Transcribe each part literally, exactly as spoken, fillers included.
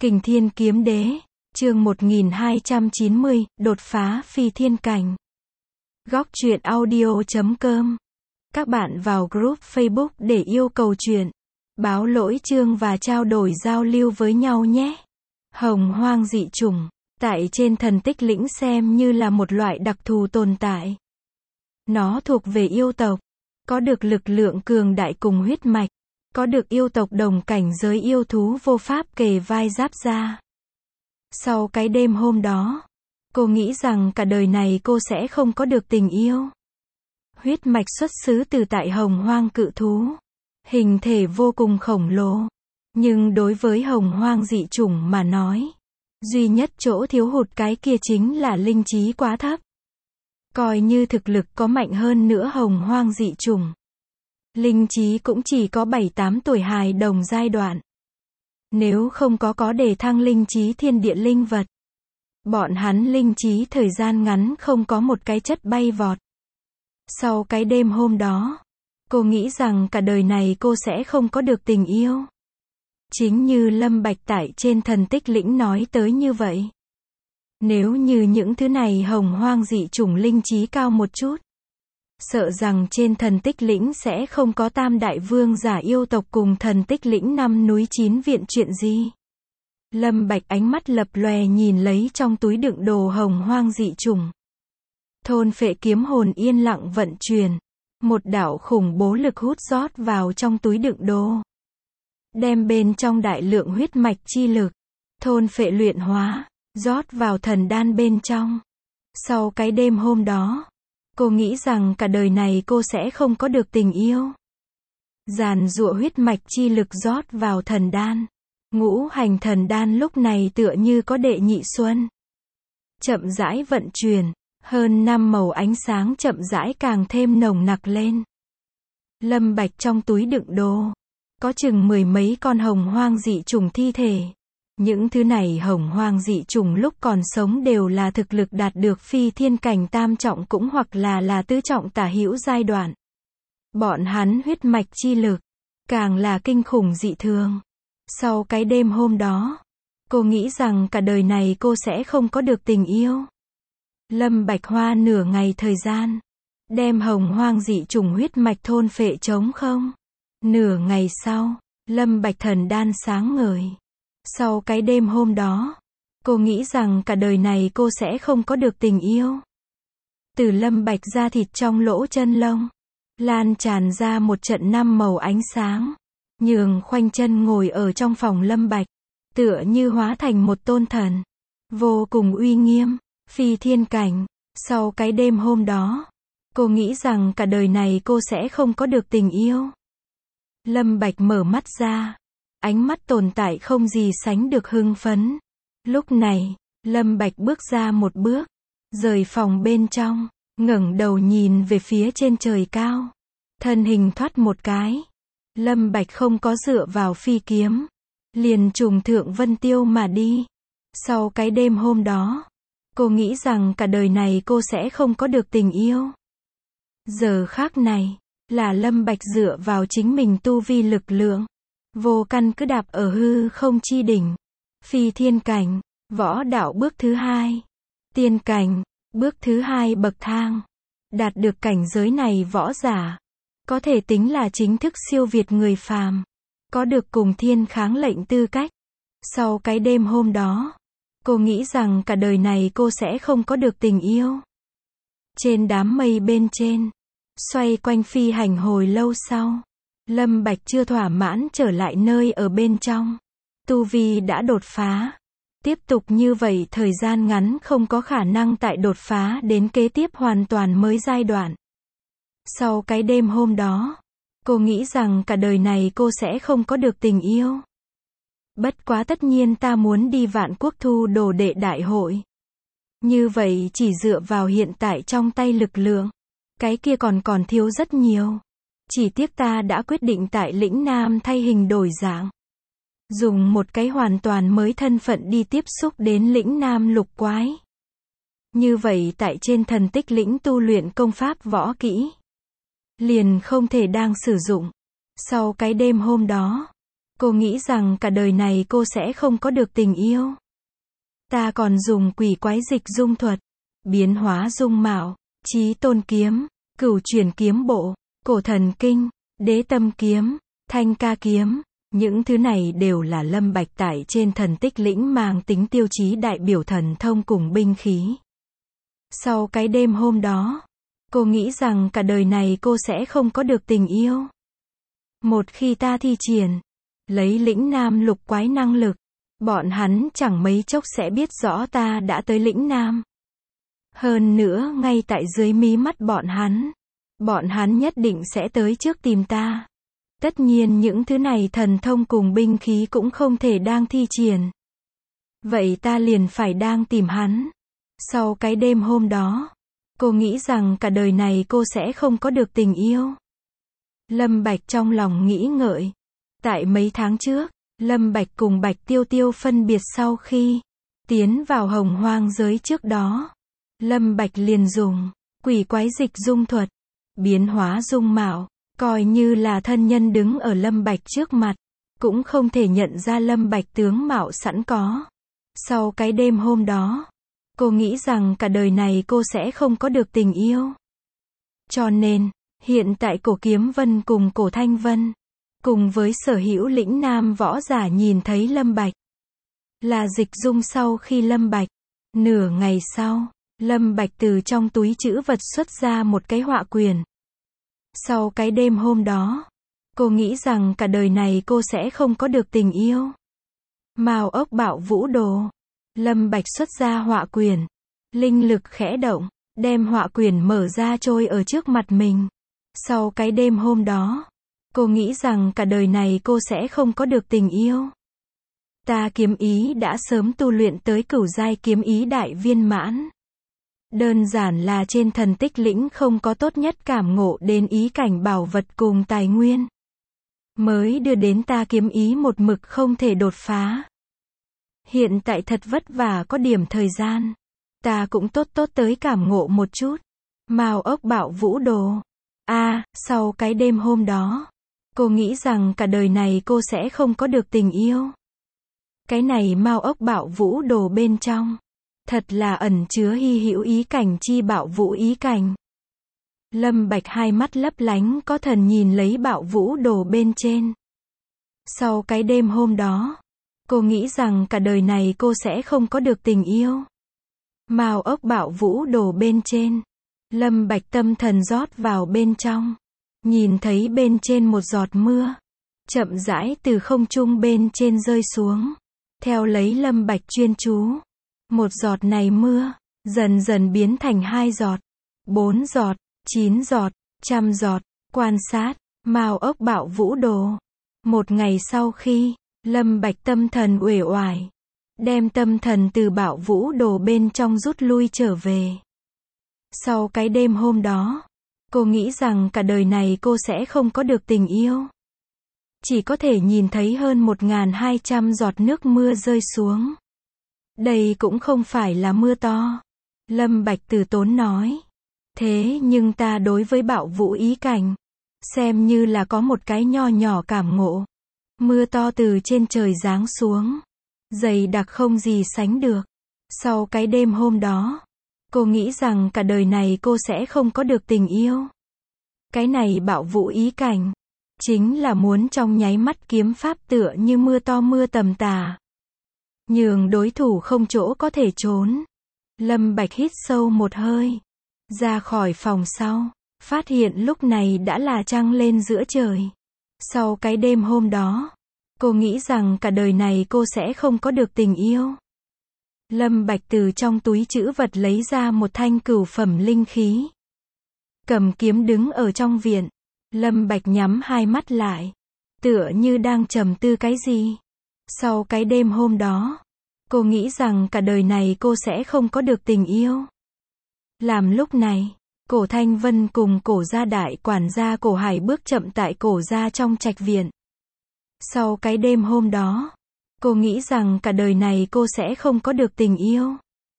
Kình Thiên Kiếm Đế, chương một nghìn hai trăm chín mươi, đột phá phi thiên cảnh. Góc truyện audio chấm com. Các bạn vào group Facebook để yêu cầu truyện, báo lỗi chương và trao đổi giao lưu với nhau nhé. Hồng hoang dị chủng, tại trên thần tích lĩnh xem như là một loại đặc thù tồn tại. Nó thuộc về yêu tộc, có được lực lượng cường đại cùng huyết mạch, có được yêu tộc đồng cảnh giới yêu thú vô pháp kề vai giáp ra. Sau cái đêm hôm đó, cô nghĩ rằng cả đời này cô sẽ không có được tình yêu. Huyết mạch xuất xứ từ tại hồng hoang cự thú, hình thể vô cùng khổng lồ, nhưng đối với hồng hoang dị chủng mà nói, duy nhất chỗ thiếu hụt cái kia chính là linh trí quá thấp. Coi như thực lực có mạnh hơn nữa hồng hoang dị chủng, linh trí cũng chỉ có bảy tám tuổi hài đồng giai đoạn. Nếu không có có đề thăng linh trí thiên địa linh vật, bọn hắn linh trí thời gian ngắn không có một cái chất bay vọt. Sau cái đêm hôm đó, cô nghĩ rằng cả đời này cô sẽ không có được tình yêu. Chính như Lâm Bạch tại trên thần tích lĩnh nói tới như vậy. Nếu như những thứ này hồng hoang dị chủng linh trí cao một chút, sợ rằng trên thần tích lĩnh sẽ không có tam đại vương giả yêu tộc cùng thần tích lĩnh năm núi chín viện chuyện gì. Lâm Bạch ánh mắt lập lòe nhìn lấy trong túi đựng đồ hồng hoang dị chủng. Thôn phệ kiếm hồn yên lặng vận chuyển, một đạo khủng bố lực hút rót vào trong túi đựng đồ, đem bên trong đại lượng huyết mạch chi lực, thôn phệ luyện hóa, rót vào thần đan bên trong. Sau cái đêm hôm đó, cô nghĩ rằng cả đời này cô sẽ không có được tình yêu. Giàn giụa huyết mạch chi lực rót vào thần đan. Ngũ hành thần đan lúc này tựa như có đệ nhị xuân. Chậm rãi vận chuyển, hơn năm màu ánh sáng chậm rãi càng thêm nồng nặc lên. Lâm Bạch trong túi đựng đồ, có chừng mười mấy con hồng hoang dị chủng thi thể. Những thứ này hồng hoang dị chủng lúc còn sống đều là thực lực đạt được phi thiên cảnh tam trọng cũng hoặc là là tứ trọng tả hữu giai đoạn. Bọn hắn huyết mạch chi lực, càng là kinh khủng dị thường. Sau cái đêm hôm đó, cô nghĩ rằng cả đời này cô sẽ không có được tình yêu. Lâm Bạch hoa nửa ngày thời gian, đem hồng hoang dị chủng huyết mạch thôn phệ trống không. Nửa ngày sau, Lâm Bạch thần đan sáng ngời. Sau cái đêm hôm đó, cô nghĩ rằng cả đời này cô sẽ không có được tình yêu. Từ Lâm Bạch da thịt trong lỗ chân lông, lan tràn ra một trận năm màu ánh sáng, nhường khoanh chân ngồi ở trong phòng Lâm Bạch, tựa như hóa thành một tôn thần, vô cùng uy nghiêm, phi thiên cảnh. Sau cái đêm hôm đó, cô nghĩ rằng cả đời này cô sẽ không có được tình yêu. Lâm Bạch mở mắt ra, ánh mắt tồn tại không gì sánh được hưng phấn. Lúc này, Lâm Bạch bước ra một bước, rời phòng bên trong, ngẩng đầu nhìn về phía trên trời cao. Thân hình thoát một cái, Lâm Bạch không có dựa vào phi kiếm, liền trùng thượng vân tiêu mà đi. Sau cái đêm hôm đó, cô nghĩ rằng cả đời này cô sẽ không có được tình yêu. Giờ khác này, là Lâm Bạch dựa vào chính mình tu vi lực lượng, vô căn cứ đạp ở hư không chi đỉnh. Phi thiên cảnh, võ đạo bước thứ hai. Tiên cảnh, bước thứ hai bậc thang. Đạt được cảnh giới này võ giả, có thể tính là chính thức siêu việt người phàm, có được cùng thiên kháng lệnh tư cách. Sau cái đêm hôm đó, cô nghĩ rằng cả đời này cô sẽ không có được tình yêu. Trên đám mây bên trên, xoay quanh phi hành hồi lâu sau, Lâm Bạch chưa thỏa mãn trở lại nơi ở bên trong. Tu vi đã đột phá. Tiếp tục như vậy thời gian ngắn không có khả năng tại đột phá đến kế tiếp hoàn toàn mới giai đoạn. Sau cái đêm hôm đó, cô nghĩ rằng cả đời này cô sẽ không có được tình yêu. Bất quá tất nhiên ta muốn đi Vạn Quốc thu đồ đệ đại hội. Như vậy chỉ dựa vào hiện tại trong tay lực lượng, cái kia còn còn thiếu rất nhiều. Chỉ tiếc ta đã quyết định tại lĩnh Nam thay hình đổi dạng, dùng một cái hoàn toàn mới thân phận đi tiếp xúc đến lĩnh Nam lục quái. Như vậy tại trên thần tích lĩnh tu luyện công pháp võ kỹ, liền không thể đang sử dụng. Sau cái đêm hôm đó, Cô nghĩ rằng cả đời này cô sẽ không có được tình yêu. Ta còn dùng quỷ quái dịch dung thuật, biến hóa dung mạo, chí tôn kiếm, cửu chuyển kiếm bộ, cổ thần kinh, đế tâm kiếm, thanh ca kiếm. Những thứ này đều là Lâm Bạch tại trên thần tích lĩnh mang tính tiêu chí đại biểu thần thông cùng binh khí. Sau cái đêm hôm đó, cô nghĩ rằng cả đời này cô sẽ không có được tình yêu. Một khi ta thi triển, lấy lĩnh nam lục quái năng lực, bọn hắn chẳng mấy chốc sẽ biết rõ ta đã tới lĩnh nam. Hơn nữa ngay tại dưới mí mắt bọn hắn, bọn hắn nhất định sẽ tới trước tìm ta. Tất nhiên những thứ này thần thông cùng binh khí cũng không thể đang thi triển. Vậy ta liền phải đang tìm hắn. Sau cái đêm hôm đó, cô nghĩ rằng cả đời này cô sẽ không có được tình yêu. Lâm Bạch trong lòng nghĩ ngợi. Tại mấy tháng trước, Lâm Bạch cùng Bạch Tiêu Tiêu phân biệt sau khi tiến vào hồng hoang giới trước đó. Lâm Bạch liền dùng quỷ quái dịch dung thuật, biến hóa dung mạo, coi như là thân nhân đứng ở Lâm Bạch trước mặt, cũng không thể nhận ra Lâm Bạch tướng mạo sẵn có. Sau cái đêm hôm đó, cô nghĩ rằng cả đời này cô sẽ không có được tình yêu. Cho nên, hiện tại Cổ Kiếm Vân cùng Cổ Thanh Vân, cùng với sở hữu lĩnh nam võ giả nhìn thấy Lâm Bạch, là dịch dung sau khi Lâm Bạch. Nửa ngày sau, Lâm Bạch từ trong túi trữ vật xuất ra một cái họa quyển. Sau cái đêm hôm đó, cô nghĩ rằng cả đời này cô sẽ không có được tình yêu. Mao ốc bạo vũ đồ. Lâm Bạch xuất ra họa quyển. Linh lực khẽ động, đem họa quyển mở ra trôi ở trước mặt mình. Sau cái đêm hôm đó, cô nghĩ rằng cả đời này cô sẽ không có được tình yêu. Ta kiếm ý đã sớm tu luyện tới cửu giai kiếm ý đại viên mãn. Đơn giản là trên thần tích lĩnh không có tốt nhất cảm ngộ đến ý cảnh bảo vật cùng tài nguyên, mới đưa đến ta kiếm ý một mực không thể đột phá. Hiện tại thật vất vả có điểm thời gian, ta cũng tốt tốt tới cảm ngộ một chút. Mao ốc bạo vũ đồ. A, à, sau cái đêm hôm đó, cô nghĩ rằng cả đời này cô sẽ không có được tình yêu. Cái này Mao ốc bạo vũ đồ bên trong, thật là ẩn chứa hy hữu ý cảnh chi bạo vũ ý cảnh. Lâm Bạch hai mắt lấp lánh có thần nhìn lấy bạo vũ đồ bên trên. Sau cái đêm hôm đó, cô nghĩ rằng cả đời này cô sẽ không có được tình yêu. Mao ốc bạo vũ đồ bên trên, Lâm Bạch tâm thần rót vào bên trong, nhìn thấy bên trên một giọt mưa, chậm rãi từ không trung bên trên rơi xuống. Theo lấy Lâm Bạch chuyên chú, một giọt này mưa, dần dần biến thành hai giọt, bốn giọt, chín giọt, trăm giọt. Quan sát, Mao ốc bạo vũ đồ. Một ngày sau khi, Lâm Bạch tâm thần uể oải, đem tâm thần từ bạo vũ đồ bên trong rút lui trở về. Sau cái đêm hôm đó, cô nghĩ rằng cả đời này cô sẽ không có được tình yêu. Chỉ có thể nhìn thấy hơn một nghìn hai trăm giọt nước mưa rơi xuống. Đây cũng không phải là mưa to. Lâm Bạch từ tốn nói. Thế nhưng ta đối với bạo vũ ý cảnh, xem như là có một cái nho nhỏ cảm ngộ. Mưa to từ trên trời giáng xuống, dày đặc không gì sánh được. Sau cái đêm hôm đó, cô nghĩ rằng cả đời này cô sẽ không có được tình yêu. Cái này bạo vũ ý cảnh, chính là muốn trong nháy mắt kiếm pháp tựa như mưa to mưa tầm tã, nhường đối thủ không chỗ có thể trốn. Lâm Bạch hít sâu một hơi, ra khỏi phòng sau, phát hiện lúc này đã là trăng lên giữa trời. Sau cái đêm hôm đó, cô nghĩ rằng cả đời này cô sẽ không có được tình yêu. Lâm Bạch từ trong túi trữ vật lấy ra một thanh cửu phẩm linh khí. Cầm kiếm đứng ở trong viện, Lâm Bạch nhắm hai mắt lại, tựa như đang trầm tư cái gì. Sau cái đêm hôm đó, cô nghĩ rằng cả đời này cô sẽ không có được tình yêu. Làm lúc này, Cổ Thanh Vân cùng Cổ gia đại quản gia Cổ Hải bước chậm tại Cổ gia trong trạch viện. Sau cái đêm hôm đó, cô nghĩ rằng cả đời này cô sẽ không có được tình yêu.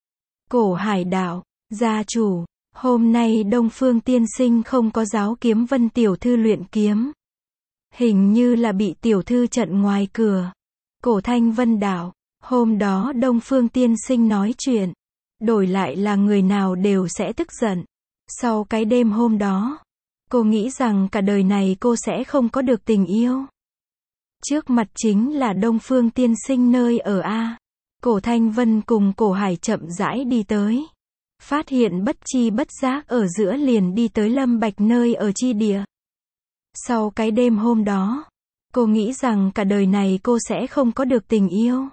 Cổ Hải đạo, gia chủ, hôm nay Đông Phương tiên sinh không có giáo kiếm Vân tiểu thư luyện kiếm. Hình như là bị tiểu thư chặn ngoài cửa. Cổ Thanh Vân đảo, hôm đó Đông Phương tiên sinh nói chuyện, đổi lại là người nào đều sẽ tức giận. Sau cái đêm hôm đó, cô nghĩ rằng cả đời này cô sẽ không có được tình yêu. Trước mặt chính là Đông Phương tiên sinh nơi ở A. Cổ Thanh Vân cùng Cổ Hải chậm rãi đi tới. Phát hiện bất chi bất giác ở giữa liền đi tới Lâm Bạch nơi ở chi địa. Sau cái đêm hôm đó, cô nghĩ rằng cả đời này cô sẽ không có được tình yêu.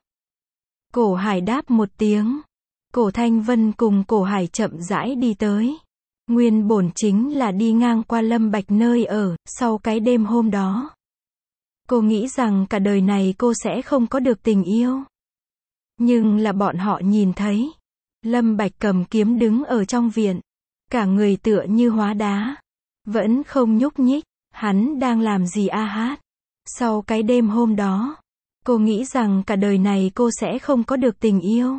Cổ Hải đáp một tiếng. Cổ Thanh Vân cùng Cổ Hải chậm rãi đi tới. Nguyên bổn chính là đi ngang qua Lâm Bạch nơi ở, sau cái đêm hôm đó. Cô nghĩ rằng cả đời này cô sẽ không có được tình yêu. Nhưng là bọn họ nhìn thấy. Lâm Bạch cầm kiếm đứng ở trong viện. Cả người tựa như hóa đá. Vẫn không nhúc nhích. Hắn đang làm gì a hát? Sau cái đêm hôm đó, cô nghĩ rằng cả đời này cô sẽ không có được tình yêu.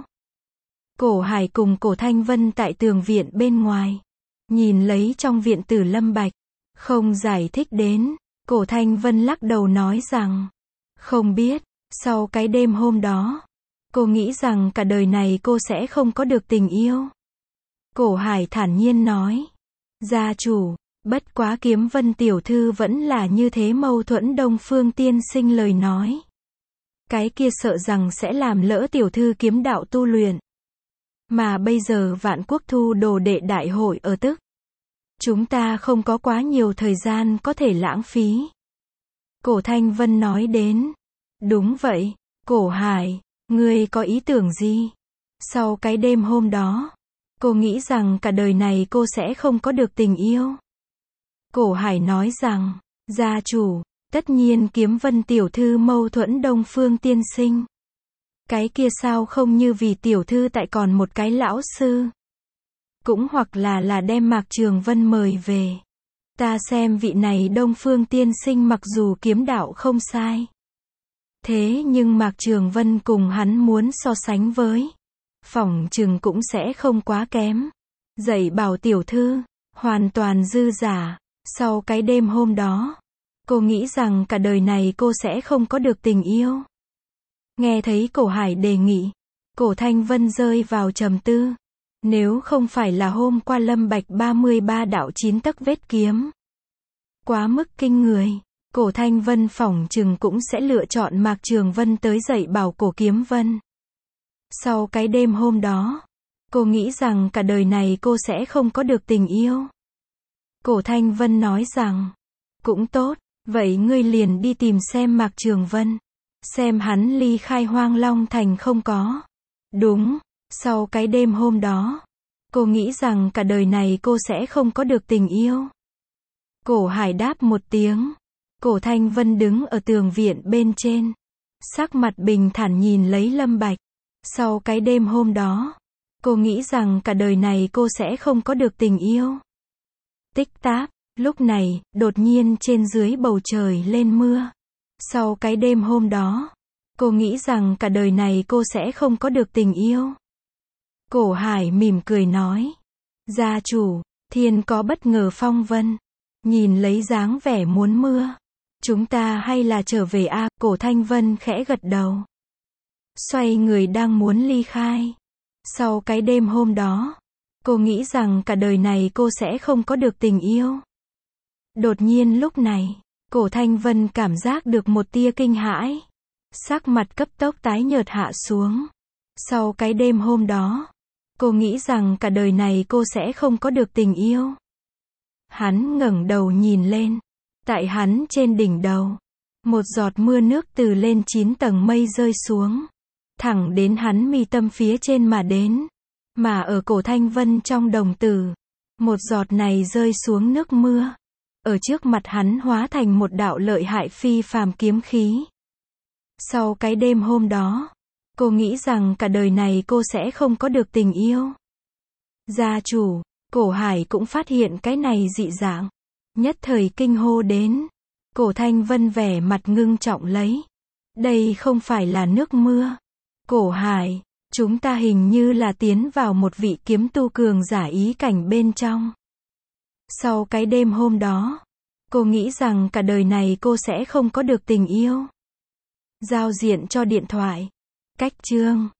Cổ Hải cùng Cổ Thanh Vân tại tường viện bên ngoài. Nhìn lấy trong viện tử Lâm Bạch. Không giải thích đến. Cổ Thanh Vân lắc đầu nói rằng. Không biết. Sau cái đêm hôm đó, cô nghĩ rằng cả đời này cô sẽ không có được tình yêu. Cổ Hải thản nhiên nói. Gia chủ. Bất quá Kiếm Vân tiểu thư vẫn là như thế mâu thuẫn. Đông Phương tiên sinh lời nói. Cái kia sợ rằng sẽ làm lỡ tiểu thư kiếm đạo tu luyện. Mà bây giờ Vạn Quốc thu đồ đệ đại hội ở tức. Chúng ta không có quá nhiều thời gian có thể lãng phí. Cổ Thanh Vân nói đến. Đúng vậy, Cổ Hải, ngươi có ý tưởng gì? Sau cái đêm hôm đó, cô nghĩ rằng cả đời này cô sẽ không có được tình yêu. Cổ Hải nói rằng, gia chủ, tất nhiên Kiếm Vân tiểu thư mâu thuẫn Đông Phương tiên sinh. Cái kia sao không như vì tiểu thư tại còn một cái lão sư. Cũng hoặc là là đem Mạc Trường Vân mời về. Ta xem vị này Đông Phương tiên sinh mặc dù kiếm đạo không sai. Thế nhưng Mạc Trường Vân cùng hắn muốn so sánh với. Phỏng chừng cũng sẽ không quá kém. Dạy bảo tiểu thư, hoàn toàn dư giả. Sau cái đêm hôm đó, cô nghĩ rằng cả đời này cô sẽ không có được tình yêu. Nghe thấy Cổ Hải đề nghị, Cổ Thanh Vân rơi vào trầm tư. Nếu không phải là hôm qua Lâm Bạch ba mươi ba đạo chín tấc vết kiếm. Quá mức kinh người, Cổ Thanh Vân phỏng chừng cũng sẽ lựa chọn Mạc Trường Vân tới dạy bảo Cổ Kiếm Vân. Sau cái đêm hôm đó, cô nghĩ rằng cả đời này cô sẽ không có được tình yêu. Cổ Thanh Vân nói rằng, cũng tốt, vậy ngươi liền đi tìm xem Mạc Trường Vân. Xem hắn ly khai Hoang Long Thành không có. Đúng, sau cái đêm hôm đó, cô nghĩ rằng cả đời này cô sẽ không có được tình yêu. Cổ Hải đáp một tiếng. Cổ Thanh Vân đứng ở tường viện bên trên. Sắc mặt bình thản nhìn lấy Lâm Bạch. Sau cái đêm hôm đó, cô nghĩ rằng cả đời này cô sẽ không có được tình yêu. Tích tắc, lúc này, đột nhiên trên dưới bầu trời lên mưa. Sau cái đêm hôm đó, cô nghĩ rằng cả đời này cô sẽ không có được tình yêu. Cổ Hải mỉm cười nói. Gia chủ, thiên có bất ngờ phong vân. Nhìn lấy dáng vẻ muốn mưa. Chúng ta hay là trở về a? Cổ Thanh Vân khẽ gật đầu. Xoay người đang muốn ly khai. Sau cái đêm hôm đó, cô nghĩ rằng cả đời này cô sẽ không có được tình yêu. Đột nhiên lúc này, Cổ Thanh Vân cảm giác được một tia kinh hãi. Sắc mặt cấp tốc tái nhợt hạ xuống. Sau cái đêm hôm đó, cô nghĩ rằng cả đời này cô sẽ không có được tình yêu. Hắn ngẩng đầu nhìn lên. Tại hắn trên đỉnh đầu, một giọt mưa nước từ lên chín tầng mây rơi xuống. Thẳng đến hắn mi tâm phía trên mà đến. Mà ở Cổ Thanh Vân trong đồng tử, một giọt này rơi xuống nước mưa. Ở trước mặt hắn hóa thành một đạo lợi hại phi phàm kiếm khí. Sau cái đêm hôm đó, cô nghĩ rằng cả đời này cô sẽ không có được tình yêu. Gia chủ, Cổ Hải cũng phát hiện cái này dị dạng. Nhất thời kinh hô đến. Cổ Thanh Vân vẻ mặt ngưng trọng lấy. Đây không phải là nước mưa. Cổ Hải, chúng ta hình như là tiến vào một vị kiếm tu cường giả ý cảnh bên trong. Sau cái đêm hôm đó, Cô nghĩ rằng cả đời này cô sẽ không có được tình yêu. Giao diện cho điện thoại. Cách chương